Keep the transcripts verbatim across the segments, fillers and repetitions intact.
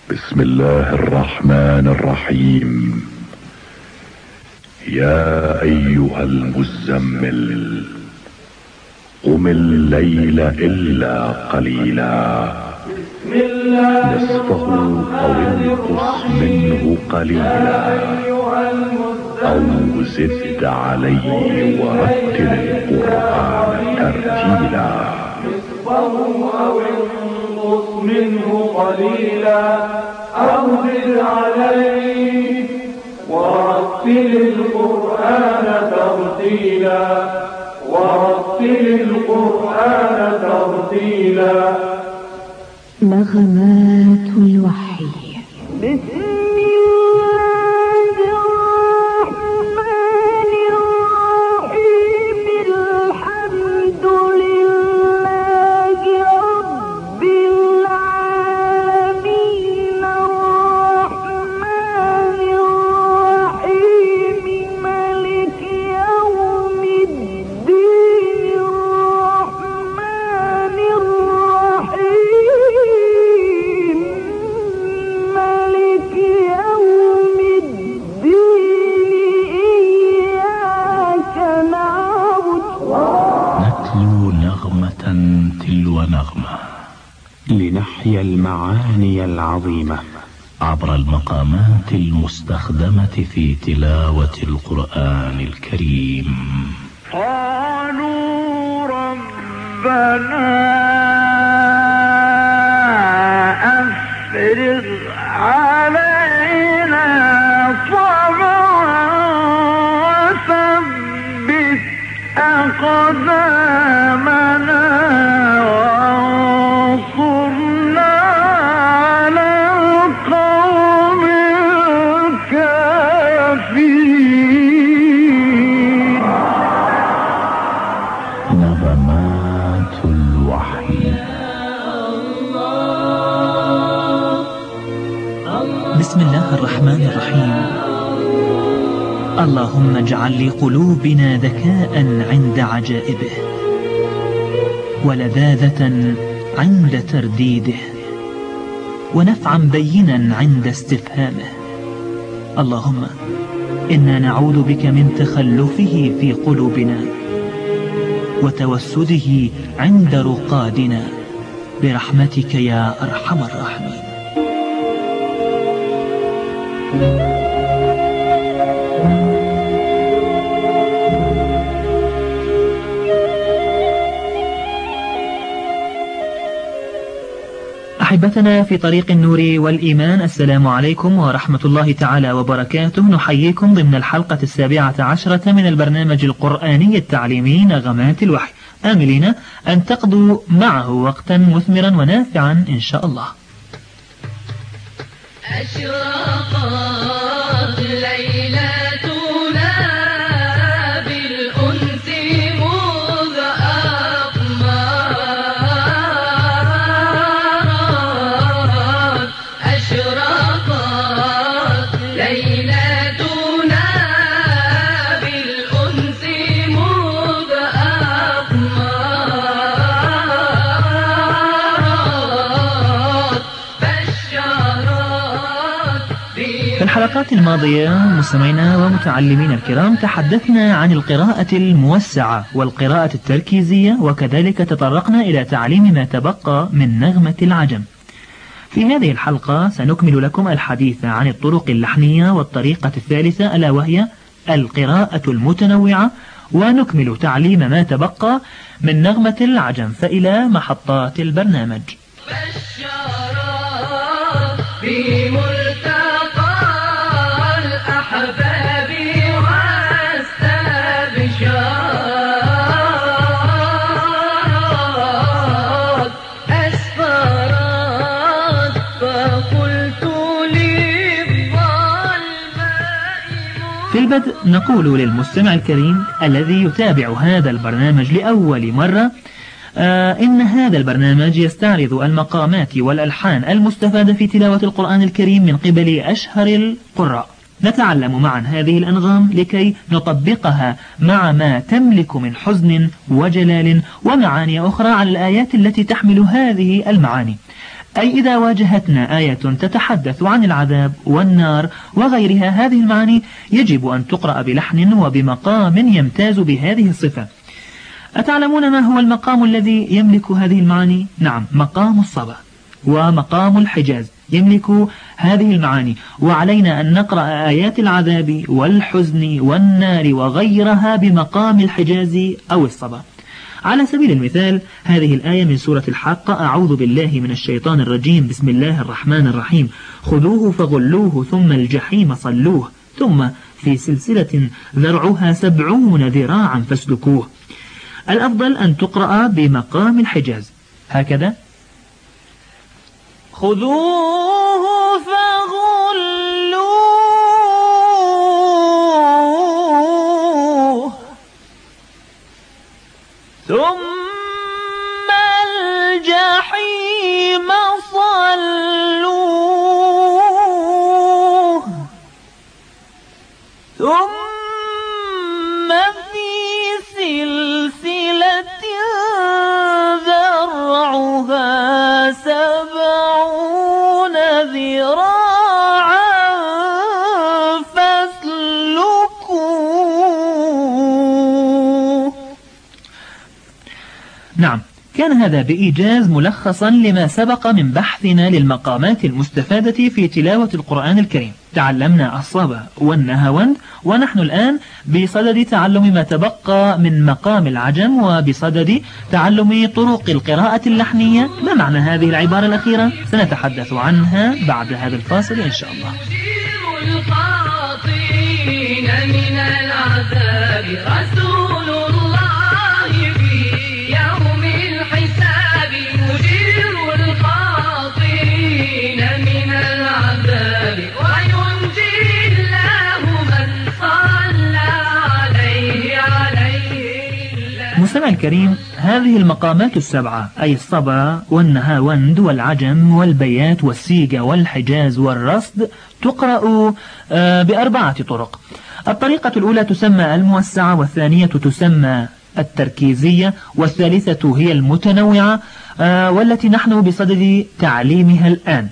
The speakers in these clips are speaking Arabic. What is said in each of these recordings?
بسم الله الرحمن الرحيم. يا ايها المزمل قم الليل الا قليلا نصفه او انقص منه قليلا او زد عليه ورتل القرآن ترتيلا. أو انقص منه قليلا أو زد عليه ورتل القرآن ترتيلا ورتل القرآن ترتيلا. نغمات الوحي. بسم تلو نغمة لنحيا المعاني العظيمة عبر المقامات المستخدمة في تلاوة القرآن الكريم. قالوا ربنا أفرغ علينا صبرا وثبت أقدامنا وانصرنا على القوم الكافرين. نغمات الوحي. بسم الله الرحمن الرحيم. اللهم اجعل لقلوبنا ذكاء عند عجائبه ولذاذة عند ترديده ونفعا بينا عند استفهامه. اللهم إنا نعوذ بك من تخلفه في قلوبنا وتوسده عند رقادنا برحمتك يا أرحم الراحمين. أحبتنا في طريق النور والإيمان، السلام عليكم ورحمة الله تعالى وبركاته. نحييكم ضمن الحلقة السابعة عشرة من البرنامج القرآني التعليمي نغمات الوحي، آملين أن تقضوا معه وقتا مثمرا ونافعا إن شاء الله. أشرقت ليلتنا بالأنس مذ أقمرت. أشرقت ليلتنا بالأنس مذ أقمرت. بشرت في الحلقات الماضية مستمعينا ومتعلمين الكرام تحدثنا عن القراءة الموسعة والقراءة التركيزية، وكذلك تطرقنا إلى تعليم ما تبقى من نغمة العجم. في هذه الحلقة سنكمل لكم الحديث عن الطرق اللحنية والطريقة الثالثة ألا وهي القراءة المتنوعة، ونكمل تعليم ما تبقى من نغمة العجم. فإلى محطات البرنامج. بشرت بملتقى الأحباب واستبشرت. أسفرت فقلت للظلماء. في البدء نقول للمستمع الكريم الذي يتابع هذا البرنامج لأول مرة آه إن هذا البرنامج يستعرض المقامات والألحان المستفادة في تلاوة القرآن الكريم من قبل أشهر القراء. نتعلم معا هذه الأنغام لكي نطبقها مع ما تملك من حزن وجلال ومعاني أخرى على الآيات التي تحمل هذه المعاني. أي إذا واجهتنا آية تتحدث عن العذاب والنار وغيرها، هذه المعاني يجب أن تقرأ بلحن وبمقام يمتاز بهذه الصفة. أتعلمون ما هو المقام الذي يملك هذه المعاني؟ نعم، مقام الصبا ومقام الحجاز يملك هذه المعاني، وعلينا أن نقرأ آيات العذاب والحزن والنار وغيرها بمقام الحجاز أو الصبا. على سبيل المثال هذه الآية من سورة الحاقة: أعوذ بالله من الشيطان الرجيم، بسم الله الرحمن الرحيم، خذوه فغلوه ثم الجحيم صلوه ثم في سلسلة ذرعها سبعون ذراعا فاسلكوه. الأفضل أن تقرأ بمقام الحجاز هكذا: خذوه فغلوه ثم الجحيم صلوه ثم في سلسلة ذرعها سبعون ذراعا فاسلكوه. نعم، كان هذا بإيجاز ملخصا لما سبق من بحثنا للمقامات المستفادة في تلاوة القرآن الكريم. تعلمنا الصبا والنهاوند، ونحن الآن بصدد تعلم ما تبقى من مقام العجم وبصدد تعلم طرق القراءة اللحنية. ما معنى هذه العبارة الأخيرة؟ سنتحدث عنها بعد هذا الفاصل إن شاء الله. من العذاب رسول الله في يوم الحساب، مجير الخاطئين من العذاب، وينجي الله من صلى عليه عليه الله. مستمع الكريم، هذه المقامات السبعة أي الصبا والنهاوند والعجم والبيات والسيجة والحجاز والرصد تقرأ بأربعة طرق. الطريقة الأولى تسمى الموسعة، والثانية تسمى التركيزية، والثالثة هي المتنوعة والتي نحن بصدد تعليمها الآن.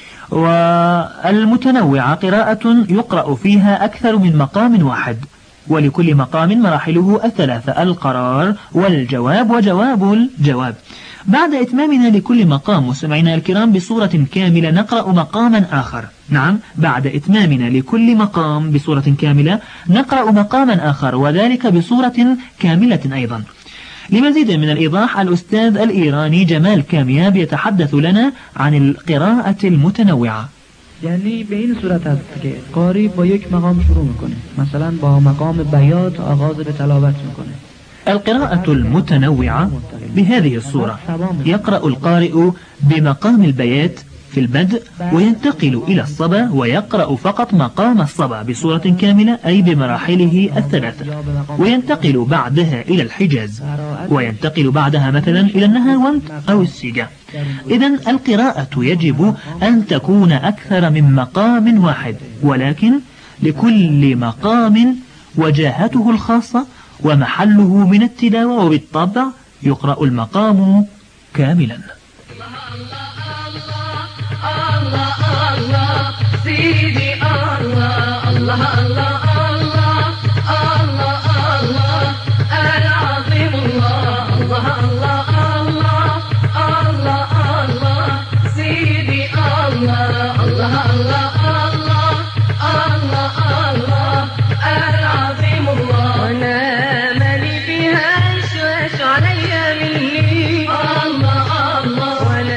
والمتنوعة قراءة يقرأ فيها أكثر من مقام واحد، ولكل مقام مراحله الثلاثة: القرار والجواب وجواب الجواب. بعد إتمامنا لكل مقام مستمعينا الكرام بصورة كاملة نقرأ مقاما آخر. نعم، بعد إتمامنا لكل مقام بصورة كاملة نقرأ مقاما آخر، وذلك بصورة كاملة أيضا. لمزيد من الإيضاح، الأستاذ الإيراني جمال کامیاب يتحدث لنا عن القراءة المتنوعة. یعنی به این صورت است که قاری با یک مقام شروع میکنه، مثلا با مقام بیات آغاز به تلاوت میکنه. القراءة المتنوعة بهذه الصورة: يقرأ القارئ بمقام البيات في البدء، وينتقل إلى الصبا ويقرأ فقط مقام الصبا بصورة كاملة أي بمراحله الثلاثة، وينتقل بعدها إلى الحجاز، وينتقل بعدها مثلا إلى النهاوند أو السيجة. إذن القراءة يجب أن تكون أكثر من مقام واحد، ولكن لكل مقام وجاهته الخاصة ومحله من التلاوة، وبالطبع يقرأ المقام كاملا. الله الله سيدي الله الله الله الله الله الله العظيم الله الله الله الله الله الله سيدي الله الله الله الله الله الله العظيم الله. وانا مالي فيها شوش عليا مني الله الله.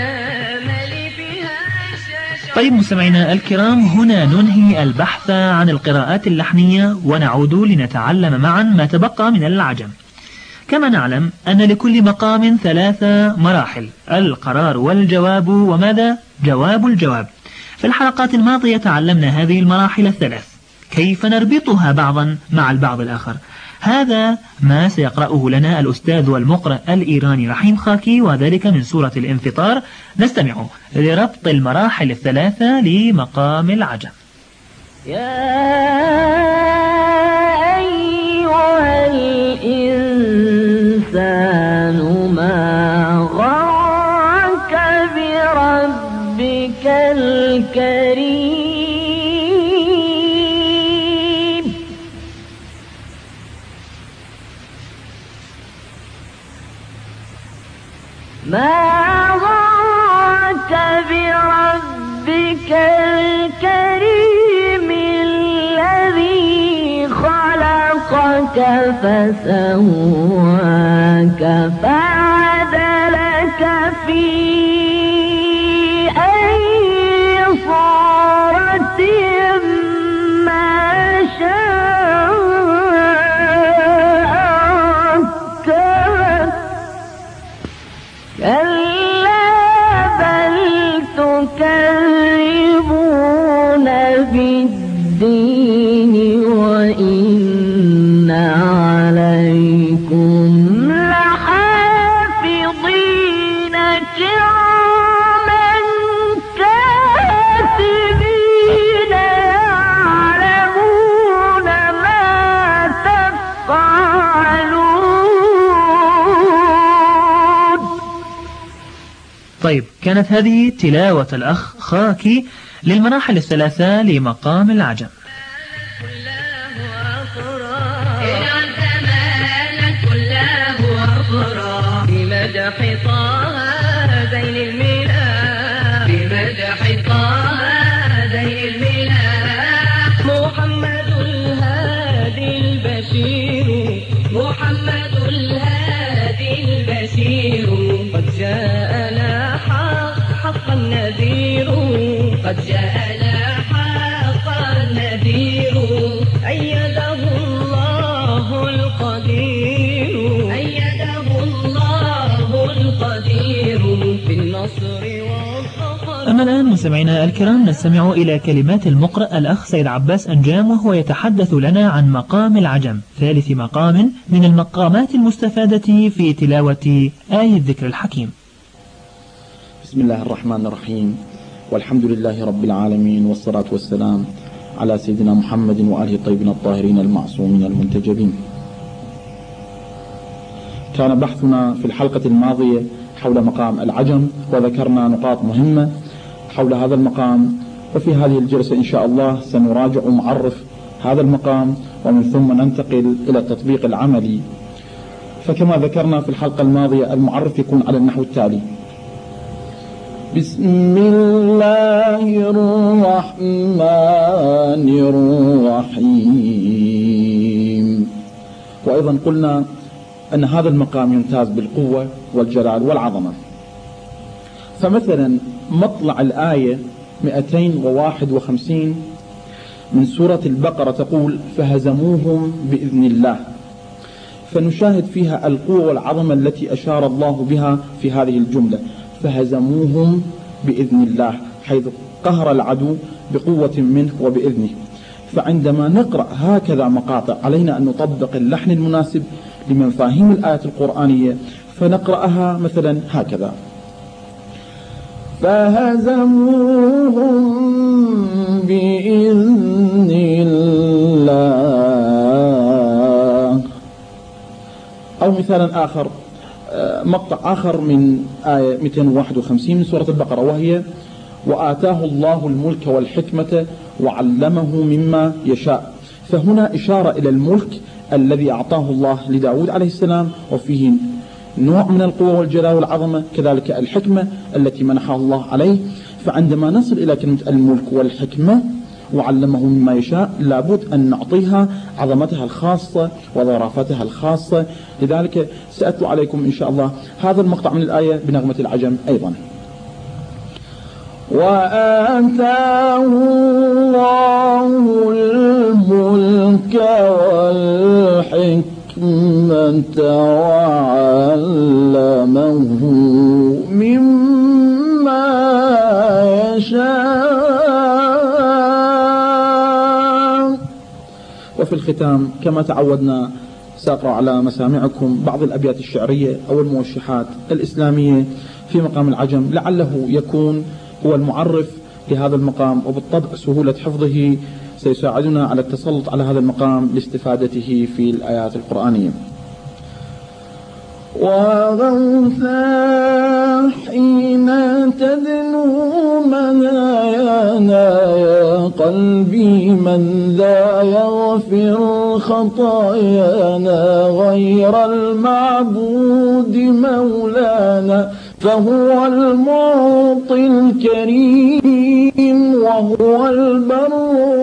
طيب مستمعينا الكرام، هنا ننهي البحث عن القراءات اللحنية ونعود لنتعلم معا ما تبقى من العجم. كما نعلم أن لكل مقام ثلاث مراحل: القرار والجواب وماذا؟ جواب الجواب. في الحلقات الماضية تعلمنا هذه المراحل الثلاث، كيف نربطها بعضا مع البعض الآخر. هذا ما سيقرأه لنا الأستاذ والمقرأ الإيراني رحيم خاكي، وذلك من سورة الانفطار. نستمع لربط المراحل الثلاثة لمقام العجم. يا أيها الإنسان ما غرك بربك ربك الكريم ما غرك بربك الكريم الذي خلقك فسواك فعدلك في أي صورة ما شاء ركبك كلا بل تكذبون بالدين وإن عليكم لحافظين كراما كاتبين يعلمون ما تفعلون. طيب، كانت هذه تلاوة الأخ خاكي للمراحل الثلاثة لمقام العجم. بمدح طه ذين الميلاد بمدح طه ذين الميلاد محمد الهادي البشير محمد الهادي البشير قد جاءنا حق حق النذير قد جاءنا حق النذير أيده الله القدير أيده الله القدير بالنصر والظفر. أما الآن مستمعينا الكرام نستمع إلى كلمات المقرأ الأخ سيد عباس أنجام، وهو يتحدث لنا عن مقام العجم، ثالث مقام من المقامات المستفادة في تلاوة آية الذكر الحكيم. بسم الله الرحمن الرحيم، والحمد لله رب العالمين، والصلاة والسلام على سيدنا محمد وآله الطيبين الطاهرين المعصومين المنتجبين. كان بحثنا في الحلقة الماضية حول مقام العجم، وذكرنا نقاط مهمة حول هذا المقام، وفي هذه الجلسة إن شاء الله سنراجع ومعرف هذا المقام، ومن ثم ننتقل إلى التطبيق العملي. فكما ذكرنا في الحلقة الماضية المعرف يكون على النحو التالي: بسم الله الرحمن الرحيم. وأيضا قلنا أن هذا المقام يمتاز بالقوة والجلال والعظمة. فمثلا مطلع الآية مئتين وواحد وخمسين من سورة البقرة تقول: فهزموهم بإذن الله. فنشاهد فيها القوة والعظمة التي أشار الله بها في هذه الجملة، فهزموهم بإذن الله، حيث قهر العدو بقوة منه وبإذنه. فعندما نقرأ هكذا مقاطع علينا أن نطبق اللحن المناسب لمفاهيم الآية القرآنية، فنقرأها مثلا هكذا: فهزموهم بإذن الله. أو مثالا آخر، مقطع آخر من آية مئتين وواحد وخمسين من سورة البقرة، وهي: وآتاه الله الملك والحكمة وعلمه مما يشاء. فهنا إشارة إلى الملك الذي أعطاه الله لداود عليه السلام، وفيه نوع من القوة والجلال والعظمة، كذلك الحكمة التي منحها الله عليه. فعندما نصل إلى كلمة الملك والحكمة وعلمه مما يشاء، لابد أن نعطيها عظمتها الخاصة وظرافتها الخاصة. لذلك سأتلو عليكم إن شاء الله هذا المقطع من الآية بنغمة العجم أيضا: وآتاه الله الملك والحكمة وعلمه مما يشاء. وفي الختام كما تعودنا سأقرأ على مسامعكم بعض الأبيات الشعرية أو الموشحات الإسلامية في مقام العجم، لعله يكون هو المعرف لهذا المقام، وبالطبع سهولة حفظه سيساعدنا على التسلط على هذا المقام لاستفادته في الآيات القرآنية. وغوثا حين تدنون ذنبي من ذا يغفر خطايانا غير المعبود مولانا فهو المعطي الكريم وهو البر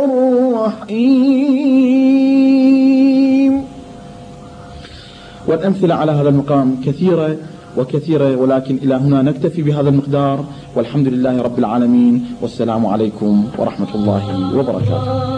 الرحيم. والأمثلة على هذا المقام كثيرة وكثيرة، ولكن إلى هنا نكتفي بهذا المقدار، والحمد لله رب العالمين، والسلام عليكم ورحمة الله وبركاته.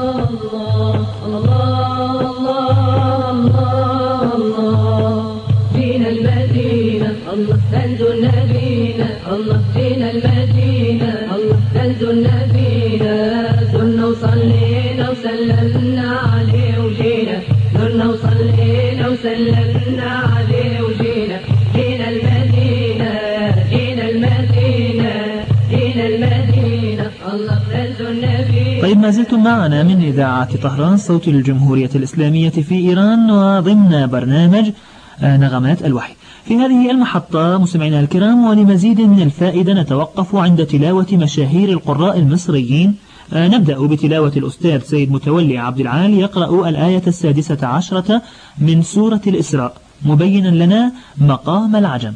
فينا المدينة الله تنزل نبينا، الله فينا المدينة الله تنزل نبينا، زرنا وصلينا وسلمنا عليه وجينا، زرنا وصلينا وسلمنا عليه وجينا، جينا المدينة جينا المدينة جينا المدينة الله تنزل نبينا. طيب، ما زلتم معنا من إذاعة طهران صوت الجمهورية الإسلامية في إيران، وضمن برنامج نغمات الوحي. في هذه المحطة مستمعينا الكرام، ولمزيد من الفائدة نتوقف عند تلاوة مشاهير القراء المصريين. نبدأ بتلاوة الأستاذ سيد متولي عبد العال، يقرأ الآية السادسة عشرة من سورة الإسراء مبينا لنا مقام العجم.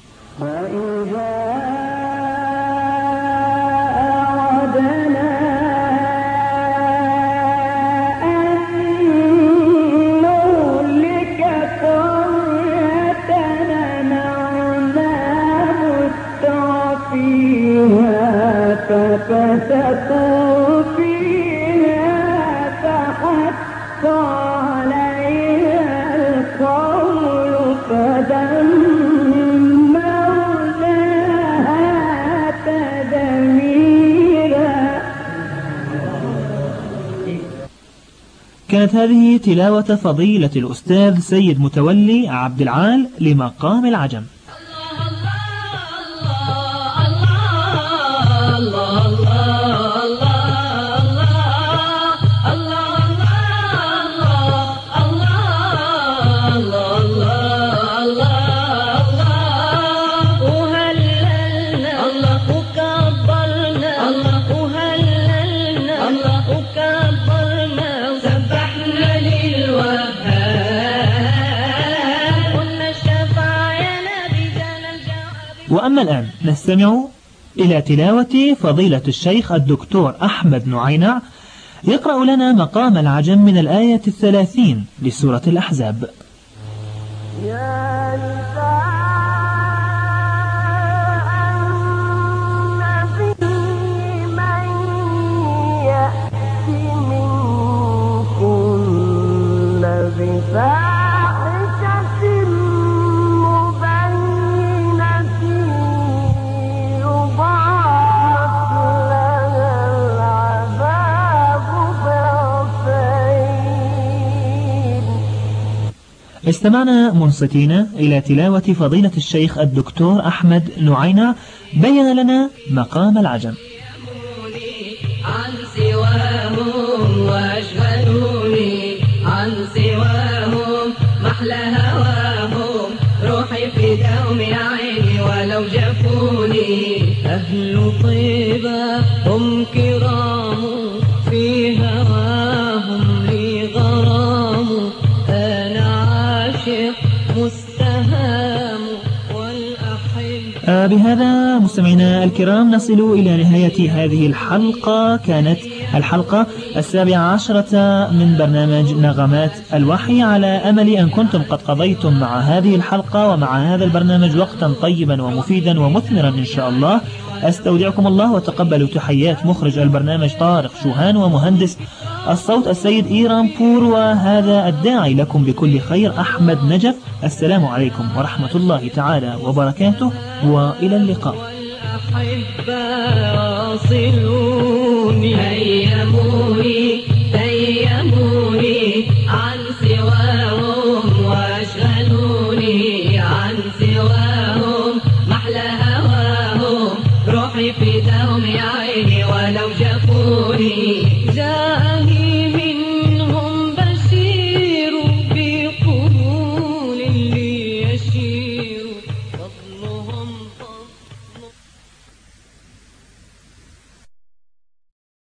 ففسقوا فيها فحق عليها القول فدمرناها تدميرا. كانت هذه تلاوة فضيلة الأستاذ سيد متولي عبد العال لمقام العجم. وأما الآن نستمع إلى تلاوة فضيلة الشيخ الدكتور أحمد نعينع، يقرأ لنا مقام العجم من الآية الثلاثين لسورة الأحزاب. يا نساء النبي من يأتي منكن بفاحشة مبينة يضاعف لها العذاب ضعفين. استمعنا منصتين إلى تلاوة فضيلة الشيخ الدكتور أحمد نعينع بين لنا مقام العجم. عن سواهم واشغلوني عن سواهم محلى هواهم روحي في دوم عيني ولو جفوني. أهل طيبة هم كرام في هواهم لي غرام أنا عاشق مستهام والأحب. بهذا مستمعينا الكرام نصل إلى نهاية هذه الحلقة. كانت الحلقة السابعة عشرة من برنامج نغمات الوحي، على أمل أن كنتم قد قضيتم مع هذه الحلقة ومع هذا البرنامج وقتا طيبا ومفيدا ومثمرا إن شاء الله. أستودعكم الله وتقبلوا تحيات مخرج البرنامج طارق شوهان ومهندس الصوت السيد إيران بور، وهذا الداعي لكم بكل خير أحمد نجف. السلام عليكم ورحمة الله تعالى وبركاته، وإلى اللقاء. هيموني هيموني عن سواهم واشغلوني عن سواهم محلى هواهم روحي في دوم عيني ولو